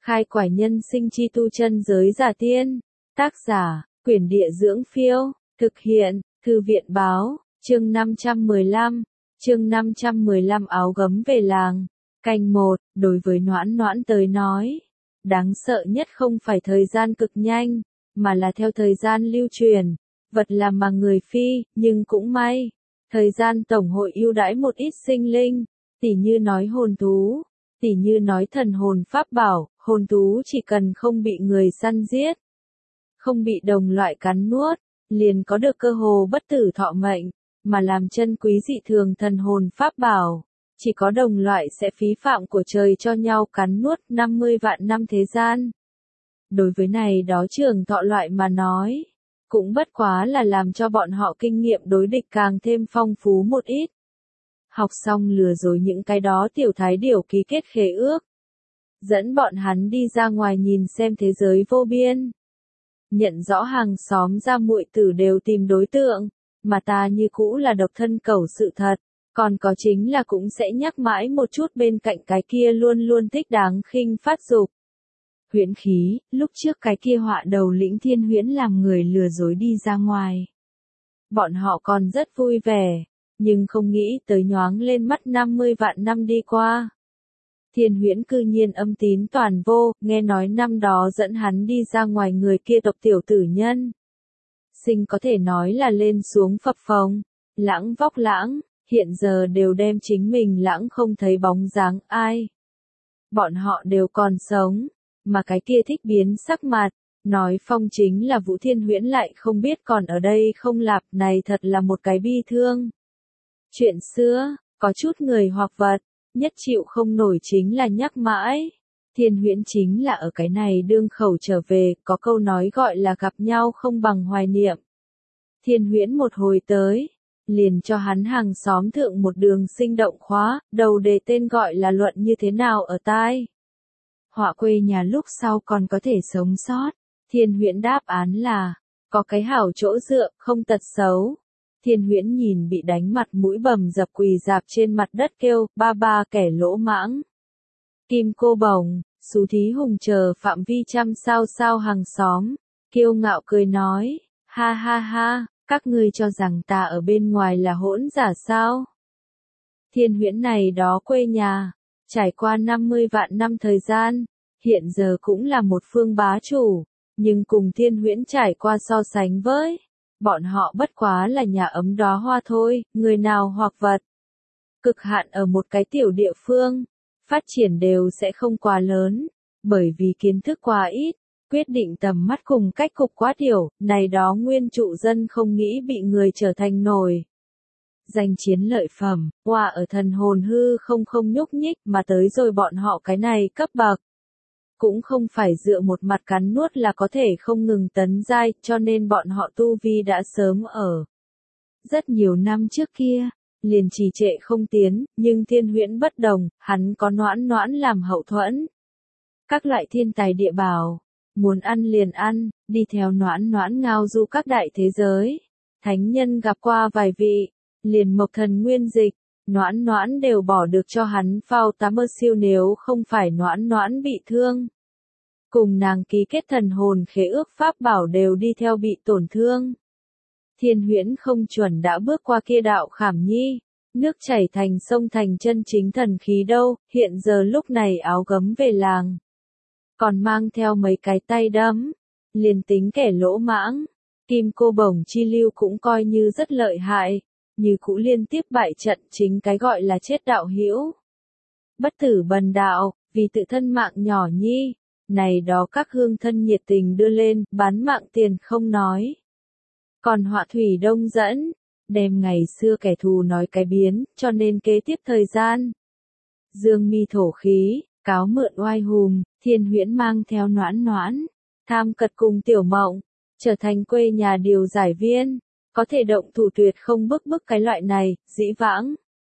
Khai quải nhân sinh chi tu chân giới giả tiên. Tác giả, Quyển Địa Dưỡng Phiêu. Thực hiện, Thư viện Báo. Chương 515. Chương 515 áo gấm về làng. Canh 1, đối với Noãn Noãn tới nói, đáng sợ nhất không phải thời gian cực nhanh, mà là theo thời gian lưu truyền. Vật làm mà người phi, nhưng cũng may. Thời gian tổng hội ưu đãi một ít sinh linh, tỉ như nói hồn thú, tỉ như nói thần hồn pháp bảo, hồn thú chỉ cần không bị người săn giết, không bị đồng loại cắn nuốt, liền có được cơ hồ bất tử thọ mệnh, mà làm chân quý dị thường thần hồn pháp bảo, chỉ có đồng loại sẽ phí phạm của trời cho nhau cắn nuốt 50 vạn năm thế gian. Đối với này đó trường thọ loại mà nói, cũng bất quá là làm cho bọn họ kinh nghiệm đối địch càng thêm phong phú một ít. Học xong lừa dối những cái đó tiểu thái điểu ký kết khế ước. Dẫn bọn hắn đi ra ngoài nhìn xem thế giới vô biên. Nhận rõ hàng xóm ra muội tử đều tìm đối tượng, mà ta như cũ là độc thân cẩu sự thật, còn có chính là cũng sẽ nhắc mãi một chút bên cạnh cái kia luôn luôn thích đáng khinh phát dục. Huyễn khí, lúc trước cái kia họa đầu lĩnh Thiên Huyễn làm người lừa dối đi ra ngoài. Bọn họ còn rất vui vẻ, nhưng không nghĩ tới nhoáng lên mắt 50 vạn năm đi qua. Thiên Huyễn cư nhiên âm tín toàn vô, nghe nói năm đó dẫn hắn đi ra ngoài người kia tộc tiểu tử nhân. Sinh có thể nói là lên xuống phập phồng, lãng vóc lãng, hiện giờ đều đem chính mình lãng không thấy bóng dáng ai. Bọn họ đều còn sống, mà cái kia thích biến sắc mặt, nói phong chính là Vũ Thiên Huyễn lại không biết còn ở đây không lạp, này thật là một cái bi thương. Chuyện xưa, có chút người hoặc vật, nhất chịu không nổi chính là nhắc mãi. Thiên Huyễn chính là ở cái này đương khẩu trở về, có câu nói gọi là gặp nhau không bằng hoài niệm. Thiên Huyễn một hồi tới, liền cho hắn hàng xóm thượng một đường sinh động khóa, đầu đề tên gọi là luận như thế nào ở tai. Họa quê nhà lúc sau còn có thể sống sót. Thiên Huyễn đáp án là, có cái hảo chỗ dựa, không tật xấu. Thiên Huyễn nhìn bị đánh mặt mũi bầm dập quỳ dạp trên mặt đất kêu, ba ba kẻ lỗ mãng. Kim cô bồng, Xú Thí Hùng chờ phạm vi trăm sao sao hàng xóm, kiêu ngạo cười nói, ha ha ha, các ngươi cho rằng ta ở bên ngoài là hỗn giả sao? Thiên Huyễn này đó quê nhà, trải qua 50 vạn năm thời gian, hiện giờ cũng là một phương bá chủ, nhưng cùng Thiên Huyễn trải qua so sánh với, bọn họ bất quá là nhà ấm đóa hoa thôi, người nào hoặc vật. Cực hạn ở một cái tiểu địa phương, phát triển đều sẽ không quá lớn, bởi vì kiến thức quá ít, quyết định tầm mắt cùng cách cục quá tiểu, này đó nguyên trụ dân không nghĩ bị người trở thành nổi. Danh chiến lợi phẩm, qua ở thần hồn hư không nhúc nhích mà tới rồi bọn họ cái này cấp bậc. Cũng không phải dựa một mặt cắn nuốt là có thể không ngừng tấn giai, cho nên bọn họ tu vi đã sớm ở. Rất nhiều năm trước kia, liền trì trệ không tiến, nhưng Thiên Huyễn bất đồng, hắn có Noãn Noãn làm hậu thuẫn. Các loại thiên tài địa bảo, muốn ăn liền ăn, đi theo Noãn Noãn ngao du các đại thế giới. Thánh nhân gặp qua vài vị, liền Mộc Thần nguyên dịch, Noãn Noãn đều bỏ được cho hắn phao tá mơ siêu nếu không phải Noãn Noãn bị thương. Cùng nàng ký kết thần hồn khế ước pháp bảo đều đi theo bị tổn thương. Thiên Huyễn không chuẩn đã bước qua kia đạo khảm nhi, nước chảy thành sông thành chân chính thần khí đâu, hiện giờ lúc này áo gấm về làng. Còn mang theo mấy cái tay đấm, liền tính kẻ lỗ mãng, kim cô bổng chi lưu cũng coi như rất lợi hại, như cũ liên tiếp bại trận chính cái gọi là chết đạo hữu. Bất tử bần đạo, vì tự thân mạng nhỏ nhi, này đó các hương thân nhiệt tình đưa lên, bán mạng tiền không nói. Còn họa thủy đông dẫn, đem ngày xưa kẻ thù nói cái biến, cho nên kế tiếp thời gian. Dương mi thổ khí, cáo mượn oai hùng, Thiên Huyễn mang theo Noãn Noãn, tham cật cùng tiểu mộng, trở thành quê nhà điều giải viên, có thể động thủ tuyệt không bức cái loại này, dĩ vãng.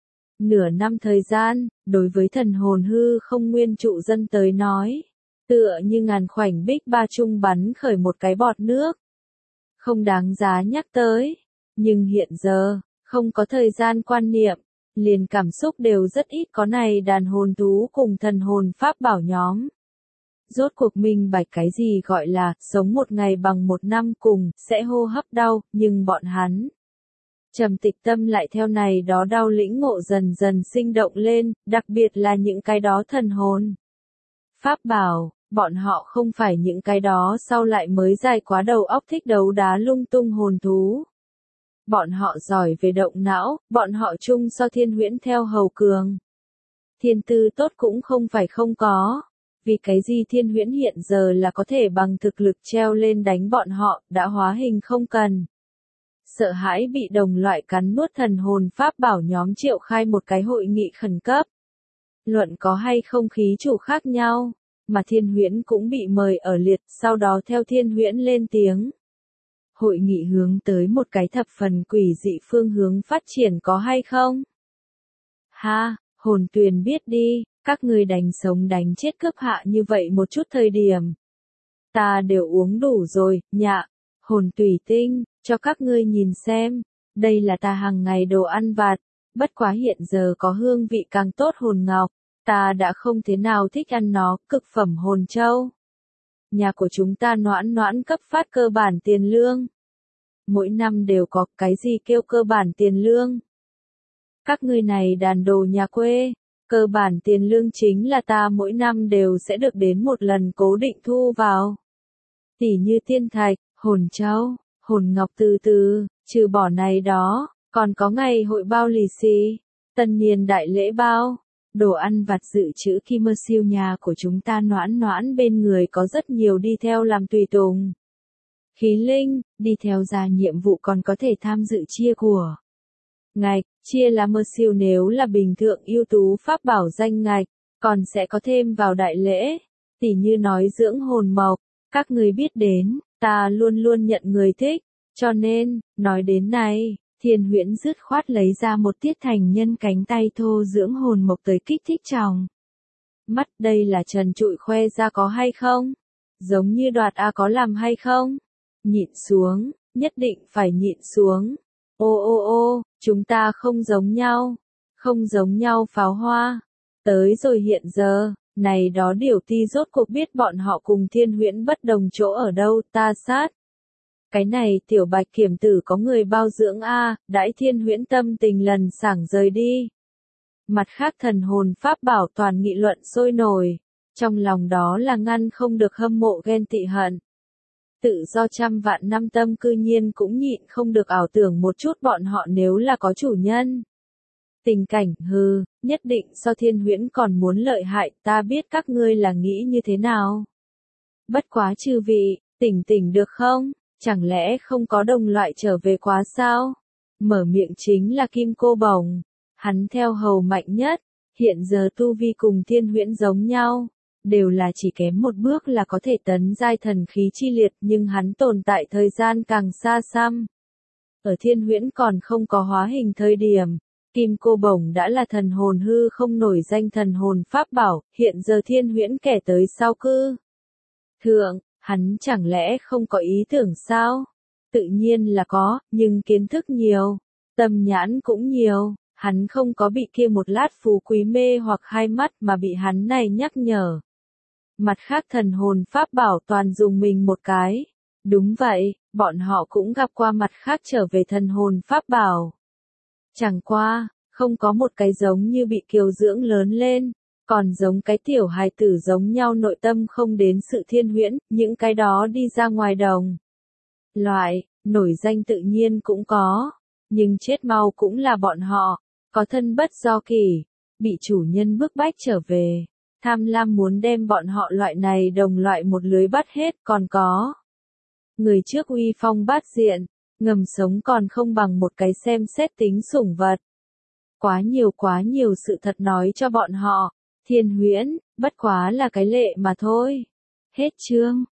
Nửa năm thời gian, đối với thần hồn hư không nguyên trụ dân tới nói, tựa như ngàn khoảnh bích ba trung bắn khởi một cái bọt nước. Không đáng giá nhắc tới, nhưng hiện giờ, không có thời gian quan niệm, liền cảm xúc đều rất ít có này đàn hồn thú cùng thần hồn pháp bảo nhóm. rốt cuộc minh bạch cái gì gọi là sống một ngày bằng một năm cùng, sẽ hô hấp đau, nhưng bọn hắn. Trầm Tịch tâm lại theo này đó đau lĩnh ngộ dần dần sinh động lên, đặc biệt là những cái đó thần hồn. Pháp bảo, bọn họ không phải những cái đó sau lại mới dài quá đầu óc thích đấu đá lung tung hồn thú. Bọn họ giỏi về động não, bọn họ chung so Thiên Huyễn theo hầu cường. Thiên tư tốt cũng không phải không có. Vì cái gì Thiên Huyễn hiện giờ là có thể bằng thực lực treo lên đánh bọn họ, đã hóa hình không cần. Sợ hãi bị đồng loại cắn nuốt thần hồn pháp bảo nhóm triệu khai một cái hội nghị khẩn cấp. Luận có hay không khí chủ khác nhau, mà Thiên Huyễn cũng bị mời ở liệt, sau đó theo Thiên Huyễn lên tiếng. Hội nghị hướng tới một cái thập phần quỷ dị phương hướng phát triển có hay không? Ha, hồn tuyền biết đi, các ngươi đánh sống đánh chết cướp hạ như vậy một chút thời điểm. Ta đều uống đủ rồi, nhạ, hồn tùy tinh, cho các ngươi nhìn xem, đây là ta hàng ngày đồ ăn vặt, bất quá hiện giờ có hương vị càng tốt hồn ngọc, ta đã không thế nào thích ăn nó, cực phẩm hồn châu. Nhà của chúng ta noãn noãn cấp phát cơ bản tiền lương. Mỗi năm đều có cái gì kêu cơ bản tiền lương. Các ngươi này đàn đồ nhà quê, cơ bản tiền lương chính là ta mỗi năm đều sẽ được đến một lần cố định thu vào. Tỉ như thiên thạch, hồn châu, hồn ngọc từ từ, trừ bỏ này đó, còn có ngày hội bao lì xì, tân niên đại lễ bao, đồ ăn vặt dự trữ khi mơ siêu nhà của chúng ta noãn noãn bên người có rất nhiều đi theo làm tùy tùng. Khí linh, đi theo ra nhiệm vụ còn có thể tham dự chia của. Ngạch, chia là mơ siêu nếu là bình thường ưu tú pháp bảo danh ngạch, còn sẽ có thêm vào đại lễ, tỉ như nói dưỡng hồn mộc, các người biết đến, ta luôn luôn nhận người thích, cho nên, nói đến này, Thiên Huyễn dứt khoát lấy ra một tiết thành nhân cánh tay thô dưỡng hồn mộc tới kích thích chồng. Mắt đây là trần trụi khoe ra có hay không? Giống như đoạt có làm hay không? Nhịn xuống, nhất định phải nhịn xuống. Ô, chúng ta không giống nhau. Không giống nhau pháo hoa. Tới rồi hiện giờ, này đó điều ti rốt cuộc biết bọn họ cùng Thiên Huyễn bất đồng chỗ ở đâu, ta sát. Cái này tiểu bạch kiểm tử có người bao dưỡng đãi Thiên Huyễn tâm tình lần sảng rời đi. Mặt khác thần hồn pháp bảo toàn nghị luận sôi nổi, trong lòng đó là ngăn không được hâm mộ ghen tị hận. Tự do trăm vạn năm tâm cư nhiên cũng nhịn không được ảo tưởng một chút bọn họ nếu là có chủ nhân. Tình cảnh nhất định so Thiên Huyễn còn muốn lợi hại, ta biết các ngươi là nghĩ như thế nào. Bất quá chư vị, tỉnh được không? Chẳng lẽ không có đồng loại trở về quá sao? Mở miệng chính là Kim Cô Bồng. Hắn theo hầu mạnh nhất, hiện giờ tu vi cùng Thiên Huyễn giống nhau, đều là chỉ kém một bước là có thể tấn giai thần khí chi liệt, nhưng hắn tồn tại thời gian càng xa xăm. Ở Thiên Huyễn còn không có hóa hình thời điểm, Kim Cô Bồng đã là thần hồn hư không nổi danh thần hồn pháp bảo, hiện giờ Thiên Huyễn kẻ tới sau cư. Thượng, hắn chẳng lẽ không có ý tưởng sao? Tự nhiên là có, nhưng kiến thức nhiều, tâm nhãn cũng nhiều. Hắn không có bị kia một lát phú quý mê hoặc hai mắt mà bị hắn này nhắc nhở. Mặt khác thần hồn pháp bảo toàn dùng mình một cái. Đúng vậy, bọn họ cũng gặp qua mặt khác trở về thần hồn pháp bảo. Chẳng qua, không có một cái giống như bị kiều dưỡng lớn lên, còn giống cái tiểu hài tử giống nhau nội tâm không đến sự Thiên Huyễn, những cái đó đi ra ngoài đồng. Loại, nổi danh tự nhiên cũng có, nhưng chết mau cũng là bọn họ. Có thân bất do kỳ, bị chủ nhân bức bách trở về, tham lam muốn đem bọn họ loại này đồng loại một lưới bắt hết, còn có. Người trước uy phong bát diện, ngầm sống còn không bằng một cái xem xét tính sủng vật. Quá nhiều sự thật nói cho bọn họ, Thiên Huyễn, bất quá là cái lệ mà thôi. Hết chương.